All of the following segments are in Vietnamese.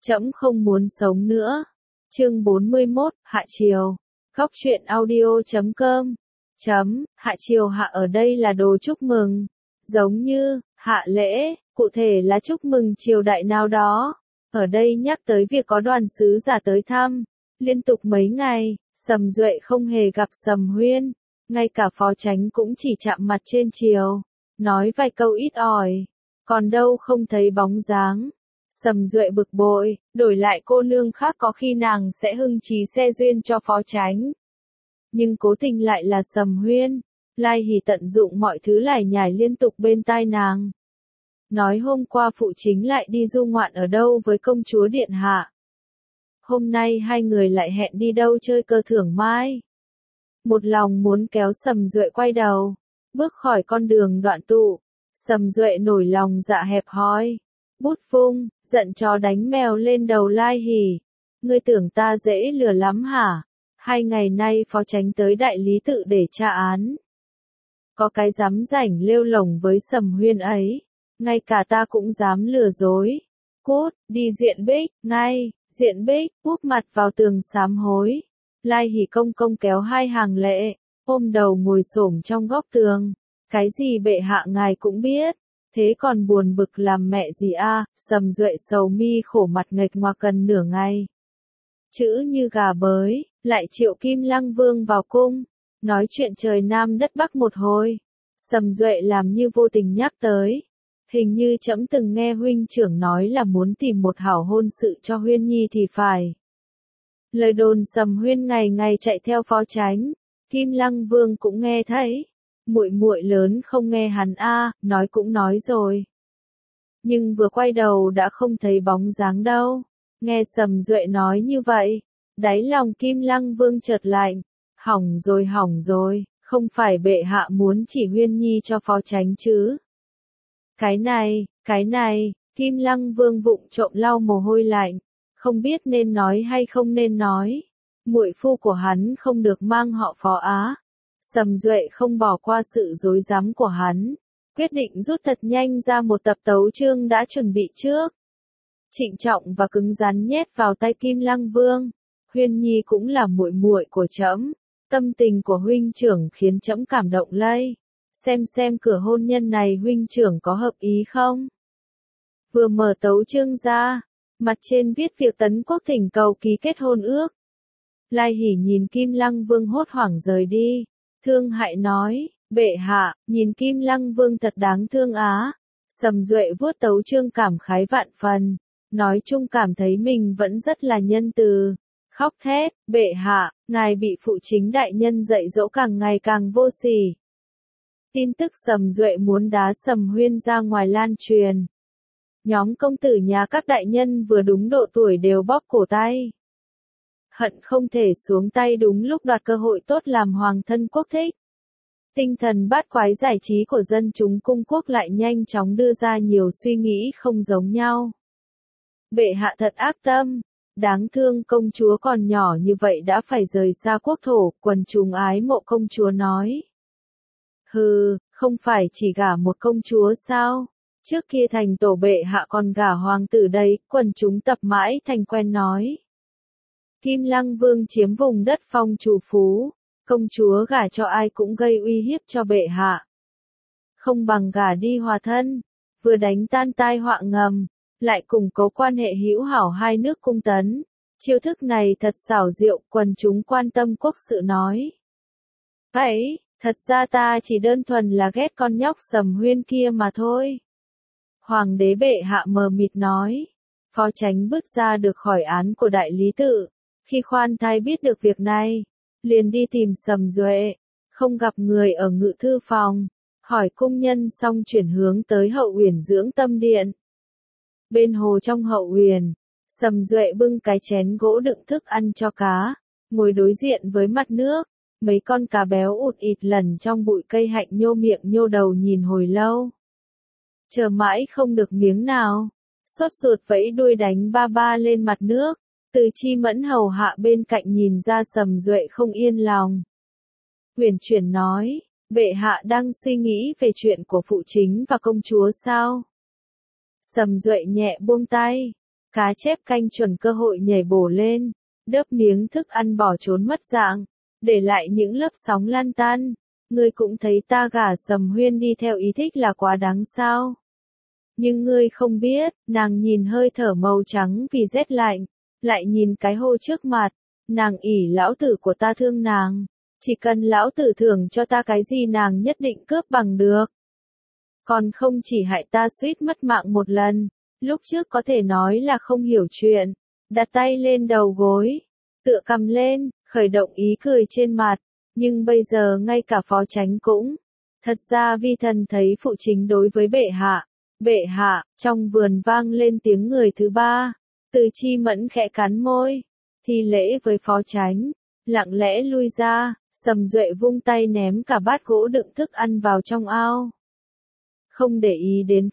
Trẫm không muốn sống nữa. Chương 41, Hạ Triều. Góc truyện audio.com. Hạ Triều hạ ở đây là đồ chúc mừng. Giống như, hạ lễ, cụ thể là chúc mừng triều đại nào đó. Ở đây nhắc tới việc có đoàn sứ giả tới thăm. Liên tục mấy ngày, Sầm Duệ không hề gặp Sầm Huyên. Ngay cả phó chánh cũng chỉ chạm mặt trên triều. Nói vài câu ít ỏi. Còn đâu không thấy bóng dáng. Sầm Duệ bực bội, đổi lại cô nương khác có khi nàng sẽ hưng trí xe duyên cho phó chánh. Nhưng cố tình lại là Sầm Huyên. Lai Hỷ tận dụng mọi thứ lải nhải liên tục bên tai nàng. Nói hôm qua phụ chính lại đi du ngoạn ở đâu với công chúa điện hạ. Hôm nay hai người lại hẹn đi đâu chơi cơ thưởng mai. Một lòng muốn kéo Sầm Duệ quay đầu, bước khỏi con đường đoạn tụ. Sầm Duệ nổi lòng dạ hẹp hòi, bút vung, giận chó đánh mèo lên đầu Lai Hỷ. Ngươi tưởng ta dễ lừa lắm hả? 2 ngày nay phó chánh tới đại lý tự để tra án. Có cái dám rảnh lêu lổng với Sầm Huyên ấy, ngay cả ta cũng dám lừa dối. Cút, đi diện bích, ngay, diện bích, úp mặt vào tường sám hối. Lai Hỷ công công kéo 2 hàng lệ, ôm đầu ngồi xổm trong góc tường. Cái gì bệ hạ ngài cũng biết, thế còn buồn bực làm mẹ gì a? Sầm Duệ sầu mi khổ mặt nghệch ngoạc gần nửa ngày. Chữ như gà bới, lại triệu Kim Lăng Vương vào cung, nói chuyện trời Nam đất Bắc một hồi. Sầm Duệ làm như vô tình nhắc tới. Hình như trẫm từng nghe huynh trưởng nói là muốn tìm một hảo hôn sự cho Huyên Nhi thì phải. Lời đồn Sầm Huyên ngày ngày chạy theo phó chánh, Kim Lăng Vương cũng nghe thấy. Muội muội lớn không nghe hắn a, nói cũng nói rồi. Nhưng vừa quay đầu đã không thấy bóng dáng đâu. Nghe Sầm Duệ nói như vậy, đáy lòng Kim Lăng Vương chợt lạnh. Hỏng rồi, không phải bệ hạ muốn chỉ Huyên Nhi cho phó chánh chứ. Cái này, Kim Lăng Vương vụng trộm lau mồ hôi lạnh, không biết nên nói hay không nên nói. Muội phu của hắn không được mang họ Phó á. Sầm Duệ không bỏ qua sự dối rắm của hắn, quyết định rút thật nhanh ra một tập tấu chương đã chuẩn bị trước. Trịnh trọng và cứng rắn nhét vào tay Kim Lăng Vương. Huyên Nhi cũng là muội muội của trẫm, tâm tình của huynh trưởng khiến trẫm cảm động lây. Xem cửa hôn nhân này huynh trưởng có hợp ý không? Vừa mở tấu chương ra, mặt trên viết việc Tấn Quốc thỉnh cầu ký kết hôn ước. Lai Hỷ nhìn Kim Lăng Vương hốt hoảng rời đi. Thương hại nói, bệ hạ, nhìn Kim Lăng Vương thật đáng thương á. Sầm Duệ vuốt tấu chương cảm khái vạn phần, nói chung cảm thấy mình vẫn rất là nhân từ. Khóc thét, bệ hạ, ngài bị phụ chính đại nhân dạy dỗ càng ngày càng vô sỉ. Tin tức Sầm Duệ muốn đá Sầm Huyên ra ngoài lan truyền. Nhóm công tử nhà các đại nhân vừa đúng độ tuổi đều bóp cổ tay. Hận không thể xuống tay đúng lúc đoạt cơ hội tốt làm hoàng thân quốc thích. Tinh thần bát quái giải trí của dân chúng cung quốc lại nhanh chóng đưa ra nhiều suy nghĩ không giống nhau. Bệ hạ thật ác tâm, đáng thương công chúa còn nhỏ như vậy đã phải rời xa quốc thổ, quần chúng ái mộ công chúa nói. Hừ, không phải chỉ gả một công chúa sao? Trước kia thành tổ bệ hạ còn gả hoàng tử đây, quần chúng tập mãi thành quen nói. Kim Lăng Vương chiếm vùng đất phong chủ phú, công chúa gả cho ai cũng gây uy hiếp cho bệ hạ. Không bằng gả đi hòa thân, vừa đánh tan tai họa ngầm, lại củng cố quan hệ hữu hảo hai nước cung tấn. Chiêu thức này thật xảo diệu, quần chúng quan tâm quốc sự nói. Vậy, thật ra ta chỉ đơn thuần là ghét con nhóc Sầm Huyên kia mà thôi. Hoàng đế bệ hạ mờ mịt nói. Phó chánh bước ra được khỏi án của đại lý tự. Khi khoan thai biết được việc này, liền đi tìm Sầm Duệ, không gặp người ở ngự thư phòng, hỏi cung nhân xong chuyển hướng tới Hậu Uyển dưỡng tâm điện. Bên hồ trong Hậu Uyển, Sầm Duệ bưng cái chén gỗ đựng thức ăn cho cá, ngồi đối diện với mặt nước, mấy con cá béo ụt ịt lẩn trong bụi cây hạnh nhô miệng nhô đầu nhìn hồi lâu. Chờ mãi không được miếng nào, sốt ruột vẫy đuôi đánh ba ba lên mặt nước. Từ Chi Mẫn hầu hạ bên cạnh nhìn ra Sầm Duệ không yên lòng. Uyển chuyển nói, bệ hạ đang suy nghĩ về chuyện của phụ chính và công chúa sao? Sầm Duệ nhẹ buông tay, Cá chép canh chuẩn cơ hội nhảy bổ lên, đớp miếng thức ăn bỏ trốn mất dạng, để lại những lớp sóng lan tan. Ngươi cũng thấy ta gả Sầm Huyên đi theo ý thích là quá đáng sao? Nhưng ngươi không biết, nàng nhìn hơi thở màu trắng vì rét lạnh, lại nhìn cái hô trước mặt, nàng ỷ lão tử của ta thương nàng, chỉ cần lão tử thưởng cho ta cái gì nàng nhất định cướp bằng được. Còn không chỉ hại ta suýt mất mạng một lần, lúc trước có thể nói là không hiểu chuyện, đặt tay lên đầu gối, tựa cầm lên, khởi động ý cười trên mặt, nhưng bây giờ ngay cả phó chánh cũng. Thật ra vi thần thấy phụ chính đối với bệ hạ, trong vườn vang lên tiếng người thứ ba, Từ Chi Mẫn khẽ cắn môi, thi lễ với phó chánh, lặng lẽ lui ra, Sầm Duệ vung tay ném cả bát gỗ đựng thức ăn vào trong ao. Không để ý đến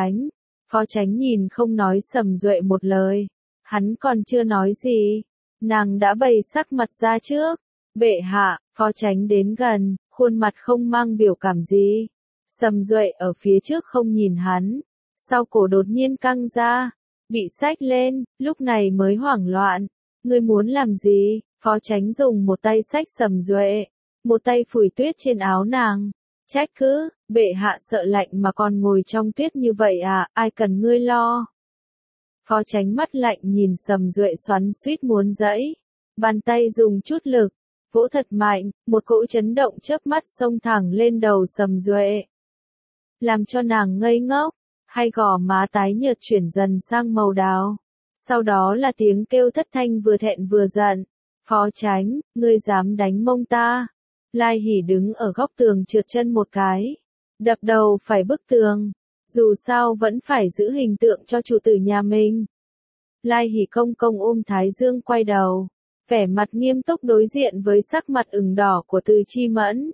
phó chánh nhìn không nói Sầm Duệ một lời, hắn còn chưa nói gì, nàng đã bày sắc mặt ra trước, bệ hạ, phó chánh đến gần, khuôn mặt không mang biểu cảm gì. Sầm Duệ ở phía trước không nhìn hắn, sau cổ đột nhiên căng ra, bị xách lên, lúc này mới hoảng loạn. Ngươi muốn làm gì? Phó chánh dùng một tay xách Sầm Duệ, một tay phủi tuyết trên áo nàng. Trách cứ, bệ hạ sợ lạnh mà còn ngồi trong tuyết như vậy à, ai cần ngươi lo. Phó chánh mắt lạnh nhìn Sầm Duệ xoắn suýt muốn giãy, bàn tay dùng chút lực, vỗ thật mạnh, một cỗ chấn động chớp mắt xông thẳng lên đầu Sầm Duệ. Làm cho nàng ngây ngốc, hai gò má tái nhợt chuyển dần sang màu đào. Sau đó là tiếng kêu thất thanh vừa thẹn vừa giận. Phó chánh, ngươi dám đánh mông ta. Lai Hỷ đứng ở góc tường trượt chân một cái, đập đầu phải bức tường. Dù sao vẫn phải giữ hình tượng cho chủ tử nhà mình. Lai Hỷ công công ôm Thái Dương quay đầu, vẻ mặt nghiêm túc đối diện với sắc mặt ửng đỏ của Từ Chi Mẫn.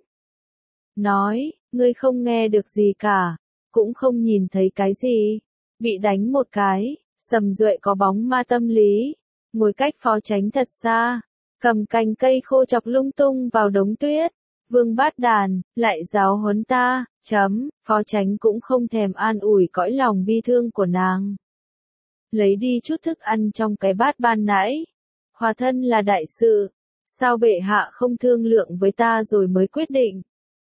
Nói, ngươi không nghe được gì cả, cũng không nhìn thấy cái gì. Bị đánh một cái, Sầm Duệ có bóng ma tâm lý, ngồi cách phó chánh thật xa, cầm cành cây khô chọc lung tung vào đống tuyết. Vương Bát Đàn, lại giáo huấn ta, phó chánh cũng không thèm an ủi cõi lòng bi thương của nàng. Lấy đi chút thức ăn trong cái bát ban nãy. Hòa thân là đại sự, sao bệ hạ không thương lượng với ta rồi mới quyết định.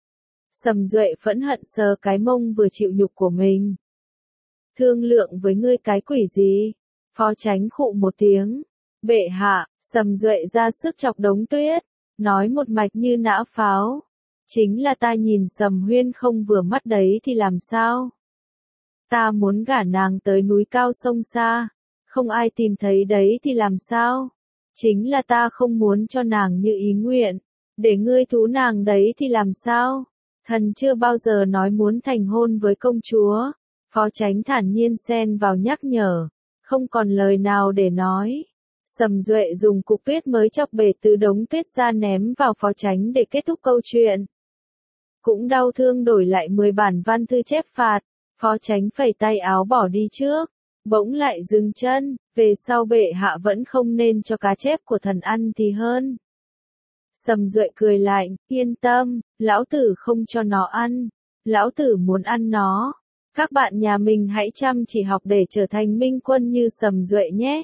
Sầm Duệ phẫn hận sờ cái mông vừa chịu nhục của mình. Thương lượng với ngươi cái quỷ gì? Phó chánh khụ một tiếng. Bệ hạ, Sầm Duệ ra sức chọc đống tuyết, nói một mạch như nã pháo. Chính là ta nhìn Sầm Huyên không vừa mắt đấy thì làm sao? Ta muốn gả nàng tới núi cao sông xa, không ai tìm thấy đấy thì làm sao? Chính là ta không muốn cho nàng như ý nguyện, để ngươi thú nàng đấy thì làm sao? Thần chưa bao giờ nói muốn thành hôn với công chúa. Phó chánh thản nhiên xen vào nhắc nhở, không còn lời nào để nói. Sầm Duệ dùng cục tuyết mới chọc bể từ đống tuyết ra ném vào phó chánh để kết thúc câu chuyện. Cũng đau thương đổi lại 10 bản văn thư chép phạt, phó chánh phẩy tay áo bỏ đi trước, bỗng lại dừng chân, về sau bệ hạ vẫn không nên cho cá chép của thần ăn thì hơn. Sầm Duệ cười lạnh, yên tâm, lão tử không cho nó ăn, lão tử muốn ăn nó. Các bạn nhà mình hãy chăm chỉ học để trở thành minh quân như Sầm Duệ nhé.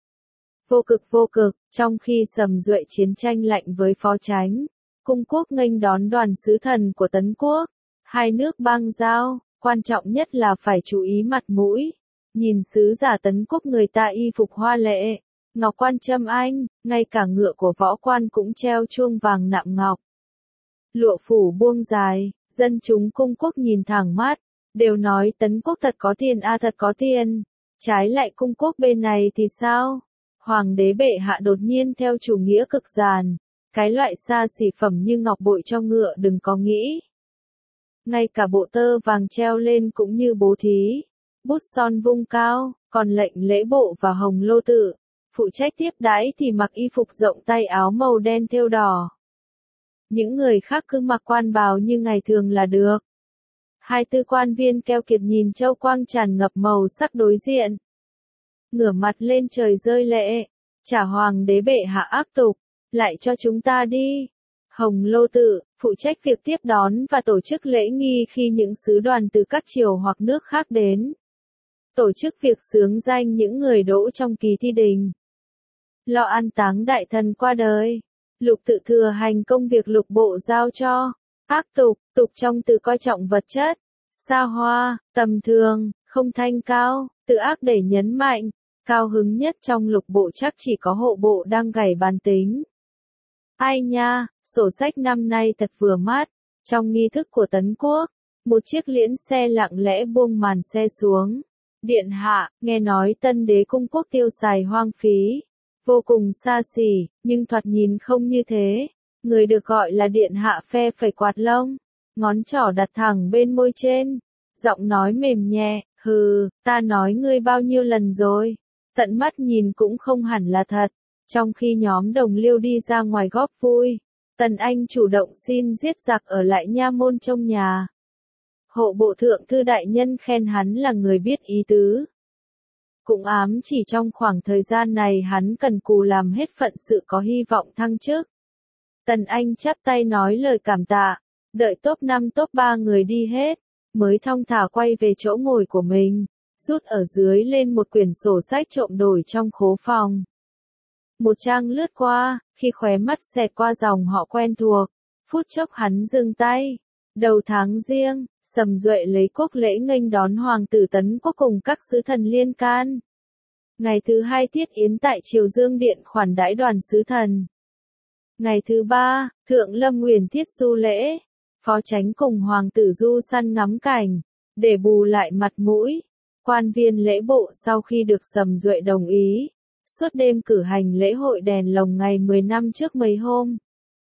Vô cực, trong khi Sầm Duệ chiến tranh lạnh với phó chánh, cung quốc nghênh đón đoàn sứ thần của Tấn quốc, hai nước bang giao, quan trọng nhất là phải chú ý mặt mũi. Nhìn sứ giả Tấn quốc người ta y phục hoa lệ, ngọc quan châm anh, ngay cả ngựa của võ quan cũng treo chuông vàng nạm ngọc. Lụa phủ buông dài, dân chúng cung quốc nhìn thẳng mắt, đều nói Tấn quốc thật có tiền thật có tiền. Trái lại cung quốc bên này thì sao? Hoàng đế bệ hạ đột nhiên theo chủ nghĩa cực giàn, cái loại xa xỉ phẩm như ngọc bội cho ngựa đừng có nghĩ. Ngay cả bộ tơ vàng treo lên cũng như bố thí, bút son vung cao, còn lệnh lễ bộ và hồng lô tự, phụ trách tiếp đãi thì mặc y phục rộng tay áo màu đen thêu đỏ. Những người khác cứ mặc quan bào như ngày thường là được. Hai tư quan viên keo kiệt nhìn châu quang tràn ngập màu sắc đối diện. Ngửa mặt lên trời rơi lệ, trả hoàng đế bệ hạ ác tục, lại cho chúng ta đi. Hồng lô tự, phụ trách việc tiếp đón và tổ chức lễ nghi khi những sứ đoàn từ các triều hoặc nước khác đến. tổ chức việc xướng danh những người đỗ trong kỳ thi đình, lo an táng đại thần qua đời. Lục tự thừa hành công việc lục bộ giao cho. Ác tục, tục trong từ coi trọng vật chất, xa hoa, tầm thường, không thanh cao, từ ác để nhấn mạnh. Cao hứng nhất trong lục bộ chắc chỉ có hộ bộ đang gảy bàn tính. Ai nha, sổ sách năm nay thật vừa mắt. Trong nghi thức của Tấn Quốc, một chiếc liễn xe lặng lẽ buông màn xe xuống. Điện hạ, nghe nói Tân Đế cung quốc tiêu xài hoang phí, vô cùng xa xỉ, nhưng thoạt nhìn không như thế. Người được gọi là điện hạ phe phẩy quạt lông, ngón trỏ đặt thẳng bên môi trên, giọng nói mềm nhẹ, hừ, ta nói ngươi bao nhiêu lần rồi, tận mắt nhìn cũng không hẳn là thật. Trong khi nhóm đồng liêu đi ra ngoài góp vui, Tần Anh chủ động xin giết giặc ở lại nha môn trong nhà. Hộ bộ thượng thư đại nhân khen hắn là người biết ý tứ. Cũng ám chỉ trong khoảng thời gian này hắn cần cù làm hết phận sự có hy vọng thăng chức. Tần Anh chắp tay nói lời cảm tạ, đợi top 5 top 3 người đi hết, mới thong thả quay về chỗ ngồi của mình, rút ở dưới lên một quyển sổ sách trộm đổi trong khố phòng. Một trang lướt qua, khi khóe mắt xẹt qua dòng họ quen thuộc, phút chốc hắn dừng tay. Đầu tháng Giêng, Sầm Duệ lấy quốc lễ nghênh đón Hoàng tử Tấn Quốc cùng các sứ thần liên can. Ngày thứ hai thiết yến tại Triều Dương Điện khoản đãi đoàn sứ thần. Ngày thứ ba, Thượng Lâm Nguyền thiết du lễ, phó chánh cùng Hoàng tử du săn ngắm cảnh, để bù lại mặt mũi. Quan viên lễ bộ sau khi được Sầm Duệ đồng ý, suốt đêm cử hành lễ hội đèn lồng ngày 10 năm trước mấy hôm.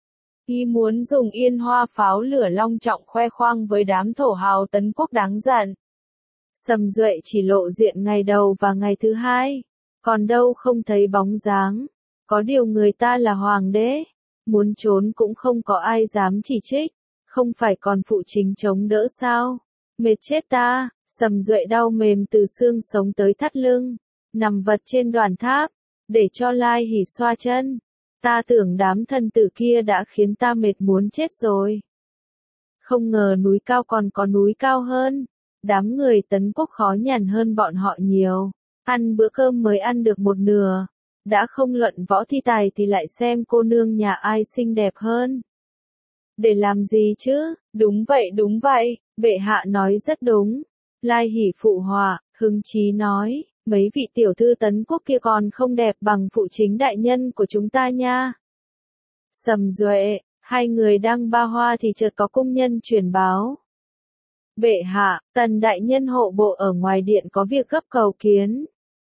Y muốn dùng yên hoa pháo lửa long trọng khoe khoang với đám thổ hào Tấn Quốc đáng giận. Sầm Duệ chỉ lộ diện ngày đầu và ngày thứ hai, còn đâu không thấy bóng dáng. Có điều người ta là hoàng đế, muốn trốn cũng không có ai dám chỉ trích, không phải còn phụ chính chống đỡ sao? Mệt chết ta, Sầm Duệ đau mềm từ xương sống tới thắt lưng, nằm vật trên đoàn tháp, để cho Lai Hỉ xoa chân. Ta tưởng đám thân tử kia đã khiến ta mệt muốn chết rồi. Không ngờ núi cao còn có núi cao hơn. Đám người Tấn Quốc khó nhằn hơn bọn họ nhiều. Ăn bữa cơm mới ăn được một nửa. Đã không luận võ thi tài thì lại xem cô nương nhà ai xinh đẹp hơn. Để làm gì chứ? Đúng vậy, bệ hạ nói rất đúng. Lai Hỉ phụ họa, hứng chí nói. Mấy vị tiểu thư Tấn Quốc kia còn không đẹp bằng phụ chính đại nhân của chúng ta nha. Sầm Duệ, hai người đang ba hoa thì chợt có cung nhân truyền báo. Bệ hạ, Tần đại nhân hộ bộ ở ngoài điện có việc gấp cầu kiến.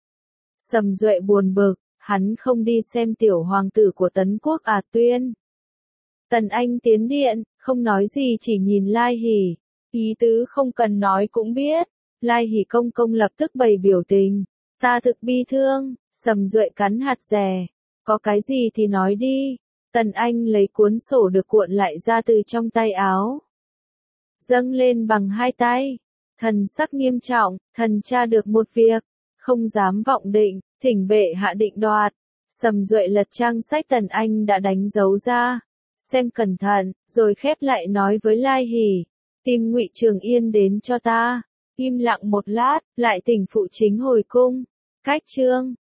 Sầm Duệ buồn bực, hắn không đi xem tiểu hoàng tử của Tấn Quốc à Tuyên. Tần Anh tiến điện, không nói gì chỉ nhìn Lai Hỉ, ý tứ không cần nói cũng biết. Lai Hỉ công công lập tức bày biểu tình. Ta thực bi thương, Sầm Duệ cắn hạt dẻ. Có cái gì thì nói đi. Tần Anh lấy cuốn sổ được cuộn lại ra từ trong tay áo. Dâng lên bằng hai tay. Thần sắc nghiêm trọng, thần tra được một việc. Không dám vọng định, thỉnh bệ hạ định đoạt. Sầm Duệ lật trang sách Tần Anh đã đánh dấu ra. Xem cẩn thận, rồi khép lại nói với Lai Hỉ. Tìm Ngụy Trường Yên đến cho ta. Im lặng một lát, lại thỉnh phụ chính hồi cung. Cách chương